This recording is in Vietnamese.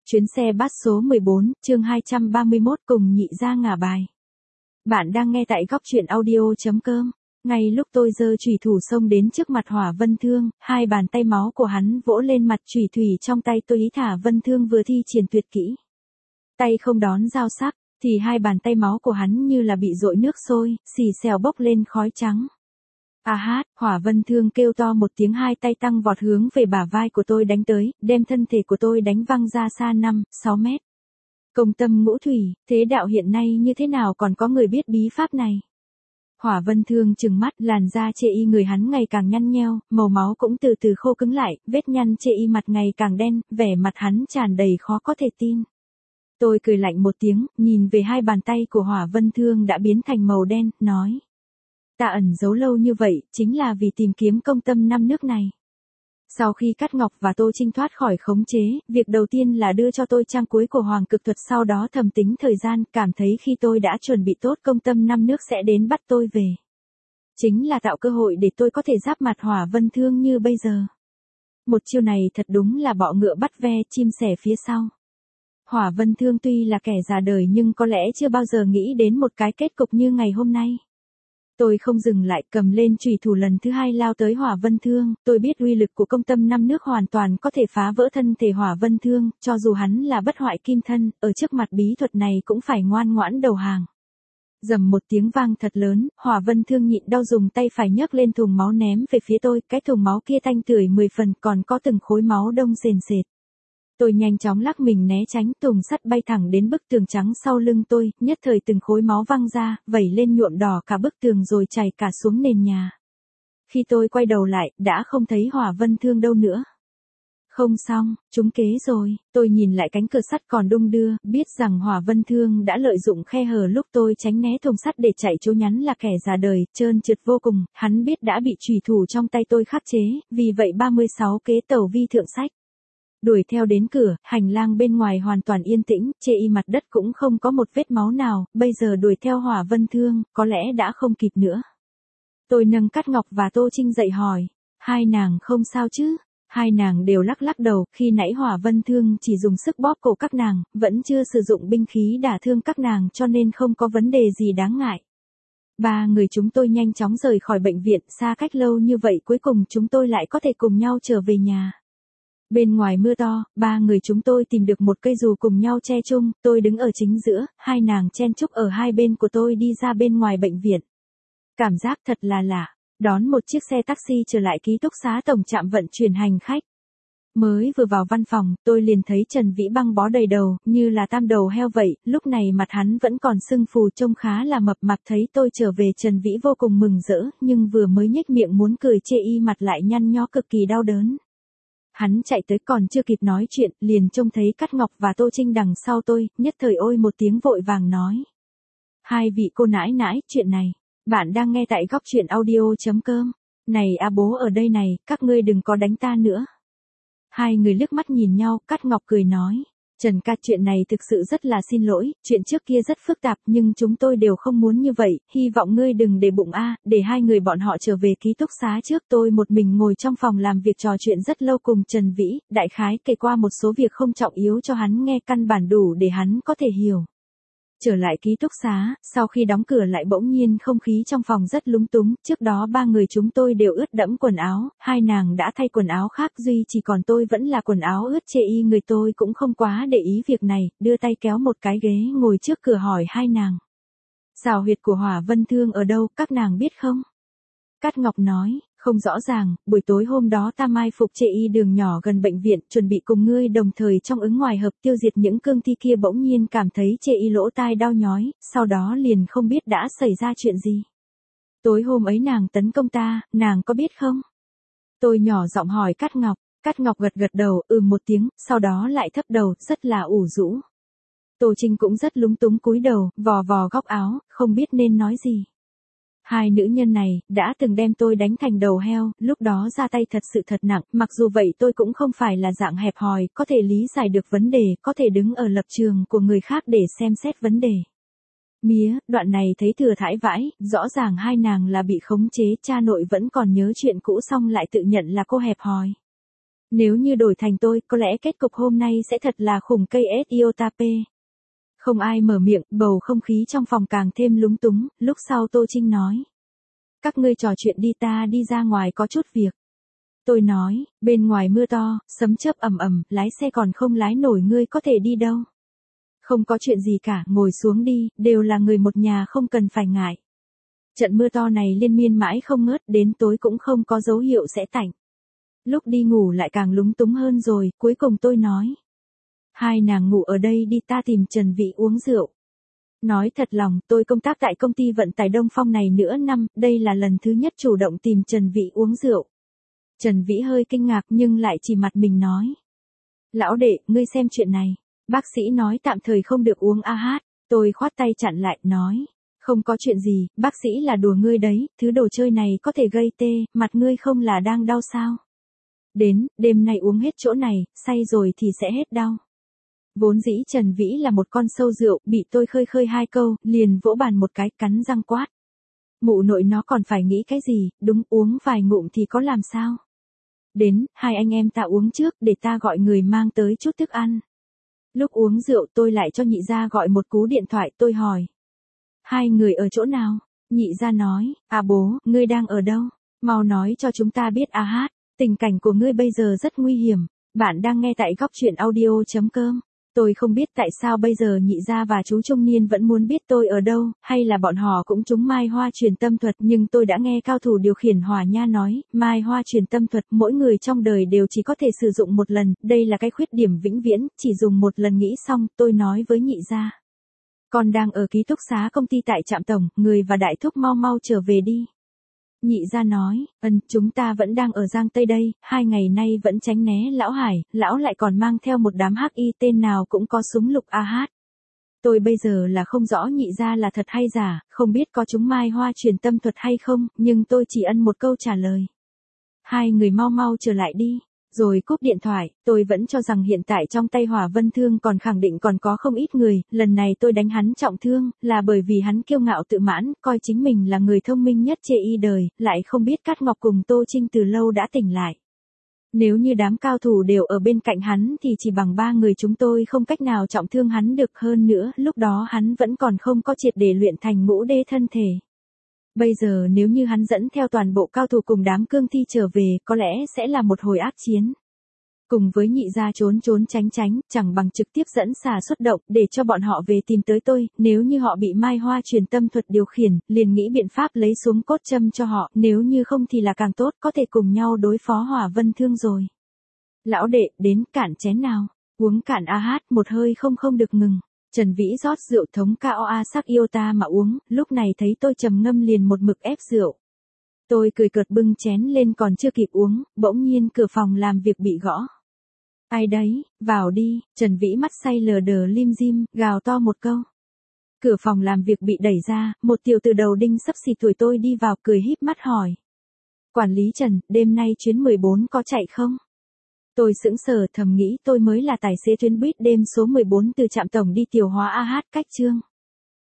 Chuyến xe bus số 14, chương 231 cùng nhị gia ngả bài. Bạn đang nghe tại góc truyện audio.com. Ngay lúc tôi giơ chùy thủ xông đến trước mặt Hỏa Vân Thương, hai bàn tay máu của hắn vỗ lên mặt chùy thủy trong tay tôi ý thả Vân Thương vừa thi triển tuyệt kỹ. Tay không đón dao sắc, thì hai bàn tay máu của hắn như là bị dội nước sôi, xì xèo bốc lên khói trắng. A hát, Hỏa Vân Thương kêu to một tiếng, hai tay tăng vọt hướng về bả vai của tôi đánh tới, đem thân thể của tôi đánh văng ra xa 5-6 mét. Công tâm ngũ thủy, thế đạo hiện nay như thế nào còn có người biết bí pháp này? Hỏa Vân Thương trừng mắt, làn da chê y người hắn ngày càng nhăn nheo, màu máu cũng từ từ khô cứng lại, vết nhăn chê y mặt ngày càng đen, vẻ mặt hắn tràn đầy khó có thể tin. Tôi cười lạnh một tiếng, nhìn về hai bàn tay của Hỏa Vân Thương đã biến thành màu đen, nói. Ta ẩn giấu lâu như vậy, chính là vì tìm kiếm công tâm 5 nước này. Sau khi Cát Ngọc và Tô Trinh thoát khỏi khống chế, việc đầu tiên là đưa cho tôi trang cuối của Hoàng Cực Thuật, sau đó thầm tính thời gian, cảm thấy khi tôi đã chuẩn bị tốt công tâm 5 nước sẽ đến bắt tôi về. Chính là tạo cơ hội để tôi có thể giáp mặt Hỏa Vân Thương như bây giờ. Một chiêu này thật đúng là bọ ngựa bắt ve chim sẻ phía sau. Hỏa Vân Thương tuy là kẻ già đời nhưng có lẽ chưa bao giờ nghĩ đến một cái kết cục như ngày hôm nay. Tôi không dừng lại, cầm lên chùy thủ lần thứ hai lao tới Hỏa Vân Thương, tôi biết uy lực của công tâm 5 nước hoàn toàn có thể phá vỡ thân thể Hỏa Vân Thương, cho dù hắn là bất hoại kim thân, ở trước mặt bí thuật này cũng phải ngoan ngoãn đầu hàng. Rầm một tiếng vang thật lớn, Hỏa Vân Thương nhịn đau dùng tay phải nhấc lên thùng máu ném về phía tôi, cái thùng máu kia tanh tưởi 10 phần, còn có từng khối máu đông sền sệt. Tôi nhanh chóng lắc mình né tránh, thùng sắt bay thẳng đến bức tường trắng sau lưng tôi, nhất thời từng khối máu văng ra, vẩy lên nhuộm đỏ cả bức tường rồi chảy cả xuống nền nhà. Khi tôi quay đầu lại, đã không thấy Hỏa Vân Thương đâu nữa. Không xong, trúng kế rồi, tôi nhìn lại cánh cửa sắt còn đung đưa, biết rằng Hỏa Vân Thương đã lợi dụng khe hở lúc tôi tránh né thùng sắt để chạy trốn, nhắn là kẻ già đời, trơn trượt vô cùng, hắn biết đã bị chùy thủ trong tay tôi khắc chế, vì vậy 36 kế tẩu vi thượng sách. Đuổi theo đến cửa, hành lang bên ngoài hoàn toàn yên tĩnh, chê y mặt đất cũng không có một vết máu nào, bây giờ đuổi theo Hỏa Vân Thương, có lẽ đã không kịp nữa. Tôi nâng Cát Ngọc và Tô Trinh dậy hỏi, hai nàng không sao chứ? Hai nàng đều lắc lắc đầu, khi nãy Hỏa Vân Thương chỉ dùng sức bóp cổ các nàng, vẫn chưa sử dụng binh khí đả thương các nàng cho nên không có vấn đề gì đáng ngại. Ba người chúng tôi nhanh chóng rời khỏi bệnh viện, xa cách lâu như vậy cuối cùng chúng tôi lại có thể cùng nhau trở về nhà. Bên ngoài mưa to, ba người chúng tôi tìm được một cây dù cùng nhau che chung, tôi đứng ở chính giữa, hai nàng chen chúc ở hai bên của tôi đi ra bên ngoài bệnh viện. Cảm giác thật là lạ, đón một chiếc xe taxi trở lại ký túc xá tổng trạm vận chuyển hành khách. Mới vừa vào văn phòng, tôi liền thấy Trần Vĩ băng bó đầy đầu, như là tam đầu heo vậy, lúc này mặt hắn vẫn còn sưng phù trông khá là mập mạp, thấy tôi trở về Trần Vĩ vô cùng mừng rỡ, nhưng vừa mới nhếch miệng muốn cười chê y mặt lại nhăn nhó cực kỳ đau đớn. Hắn chạy tới còn chưa kịp nói chuyện, liền trông thấy Cát Ngọc và Tô Trinh đằng sau tôi, nhất thời ôi một tiếng vội vàng nói. Hai vị cô nãi nãi, chuyện này, bạn đang nghe tại góc truyện audio.com. Này a bố ở đây này, các ngươi đừng có đánh ta nữa. Hai người liếc mắt nhìn nhau, Cát Ngọc cười nói. Trần ca, chuyện này thực sự rất là xin lỗi, chuyện trước kia rất phức tạp nhưng chúng tôi đều không muốn như vậy, hy vọng ngươi đừng để bụng để hai người bọn họ trở về ký túc xá trước. Tôi một mình ngồi trong phòng làm việc trò chuyện rất lâu cùng Trần Vĩ, đại khái kể qua một số việc không trọng yếu cho hắn nghe, căn bản đủ để hắn có thể hiểu. Trở lại ký túc xá, sau khi đóng cửa lại bỗng nhiên không khí trong phòng rất lúng túng, trước đó ba người chúng tôi đều ướt đẫm quần áo, hai nàng đã thay quần áo khác, duy chỉ còn tôi vẫn là quần áo ướt chê y người. Tôi cũng không quá để ý việc này, đưa tay kéo một cái ghế ngồi trước cửa hỏi hai nàng. Xào huyệt của Hỏa Vân Thương ở đâu, các nàng biết không? Cát Ngọc nói, không rõ ràng, buổi tối hôm đó ta mai phục chê y đường nhỏ gần bệnh viện, chuẩn bị cùng ngươi đồng thời trong ứng ngoài hợp tiêu diệt những cương thi kia, bỗng nhiên cảm thấy chê y lỗ tai đau nhói, sau đó liền không biết đã xảy ra chuyện gì. Tối hôm ấy nàng tấn công ta, nàng có biết không? Tôi nhỏ giọng hỏi Cát Ngọc, Cát Ngọc gật gật đầu, một tiếng, sau đó lại thấp đầu, rất là ủ rũ. Tô Trinh cũng rất lúng túng cúi đầu, vò vò góc áo, không biết nên nói gì. Hai nữ nhân này, đã từng đem tôi đánh thành đầu heo, lúc đó ra tay thật sự thật nặng, mặc dù vậy tôi cũng không phải là dạng hẹp hòi, có thể lý giải được vấn đề, có thể đứng ở lập trường của người khác để xem xét vấn đề. Mía, đoạn này thấy thừa thãi vãi, rõ ràng hai nàng là bị khống chế, cha nội vẫn còn nhớ chuyện cũ xong lại tự nhận là cô hẹp hòi. Nếu như đổi thành tôi, có lẽ kết cục hôm nay sẽ thật là khủng cây Siotape. Không ai mở miệng, bầu không khí trong phòng càng thêm lúng túng, lúc sau Tô Trinh nói. Các ngươi trò chuyện đi, ta đi ra ngoài có chút việc. Tôi nói, bên ngoài mưa to, sấm chớp ầm ầm, lái xe còn không lái nổi, ngươi có thể đi đâu. Không có chuyện gì cả, ngồi xuống đi, đều là người một nhà, không cần phải ngại. Trận mưa to này liên miên mãi không ngớt, đến tối cũng không có dấu hiệu sẽ tạnh. Lúc đi ngủ lại càng lúng túng hơn rồi, cuối cùng tôi nói. Hai nàng ngủ ở đây đi, ta tìm Trần Vĩ uống rượu. Nói thật lòng, tôi công tác tại công ty vận tải Đông Phong này nửa năm, đây là lần thứ nhất chủ động tìm Trần Vĩ uống rượu. Trần Vĩ hơi kinh ngạc nhưng lại chỉ mặt mình nói. Lão đệ, ngươi xem chuyện này. Bác sĩ nói tạm thời không được uống AH. Tôi khoát tay chặn lại, nói. Không có chuyện gì, bác sĩ là đùa ngươi đấy, thứ đồ chơi này có thể gây tê, mặt ngươi không là đang đau sao. Đến, đêm nay uống hết chỗ này, say rồi thì sẽ hết đau. Vốn dĩ Trần Vĩ là một con sâu rượu, bị tôi khơi khơi hai câu, liền vỗ bàn một cái, cắn răng quát. Mụ nội nó còn phải nghĩ cái gì, đúng, uống vài ngụm thì có làm sao. Đến, hai anh em ta uống trước, để ta gọi người mang tới chút thức ăn. Lúc uống rượu tôi lại cho nhị gia gọi một cú điện thoại, tôi hỏi. Hai người ở chỗ nào? Nhị gia nói, à bố, ngươi đang ở đâu? Mau nói cho chúng ta biết AH, tình cảnh của ngươi bây giờ rất nguy hiểm. Bạn đang nghe tại góc truyện audio.com. Tôi không biết tại sao bây giờ nhị gia và chú trung niên vẫn muốn biết tôi ở đâu, hay là bọn họ cũng trúng mai hoa truyền tâm thuật, nhưng tôi đã nghe cao thủ điều khiển hỏa nha nói, mai hoa truyền tâm thuật mỗi người trong đời đều chỉ có thể sử dụng một lần, đây là cái khuyết điểm vĩnh viễn, chỉ dùng một lần nghĩ xong, tôi nói với nhị gia. Con đang ở ký túc xá công ty tại trạm tổng, người và đại thúc mau mau trở về đi. Nhị gia nói, chúng ta vẫn đang ở Giang Tây đây, 2 ngày nay vẫn tránh né lão Hải, lão lại còn mang theo một đám hắc y tên nào cũng có súng lục AH. Tôi bây giờ là không rõ nhị gia là thật hay giả, không biết có chúng mai hoa truyền tâm thuật hay không, nhưng tôi chỉ ân một câu trả lời. Hai người mau mau trở lại đi. Rồi cúp điện thoại, tôi vẫn cho rằng hiện tại trong tay Hỏa Vân Thương còn khẳng định còn có không ít người, lần này tôi đánh hắn trọng thương, là bởi vì hắn kiêu ngạo tự mãn, coi chính mình là người thông minh nhất trên y đời, lại không biết Cát Ngọc cùng Tô Trinh từ lâu đã tỉnh lại. Nếu như đám cao thủ đều ở bên cạnh hắn thì chỉ bằng 3 người chúng tôi không cách nào trọng thương hắn được, hơn nữa, lúc đó hắn vẫn còn không có triệt để luyện thành ngũ đế thân thể. Bây giờ nếu như hắn dẫn theo toàn bộ cao thủ cùng đám cương thi trở về, có lẽ sẽ là một hồi ác chiến. Cùng với nhị gia trốn trốn tránh tránh, chẳng bằng trực tiếp dẫn xà xuất động, để cho bọn họ về tìm tới tôi, nếu như họ bị mai hoa truyền tâm thuật điều khiển, liền nghĩ biện pháp lấy xuống cốt châm cho họ, nếu như không thì là càng tốt, có thể cùng nhau đối phó Hỏa Vân Thương rồi. Lão đệ, đến cạn chén nào, uống cạn AH, một hơi không được ngừng. Trần Vĩ rót rượu thống KOA sắc Iota mà uống, lúc này thấy tôi trầm ngâm liền một mực ép rượu. Tôi cười cợt bưng chén lên còn chưa kịp uống, bỗng nhiên cửa phòng làm việc bị gõ. Ai đấy, vào đi, Trần Vĩ mắt say lờ đờ lim dim, gào to một câu. Cửa phòng làm việc bị đẩy ra, một tiểu tử đầu đinh xấp xì tuổi tôi đi vào cười híp mắt hỏi. Quản lý Trần, đêm nay chuyến 14 có chạy không? Tôi sững sờ thầm nghĩ tôi mới là tài xế tuyến buýt đêm số 14 từ trạm tổng đi Tiểu Hóa AH cách Chương.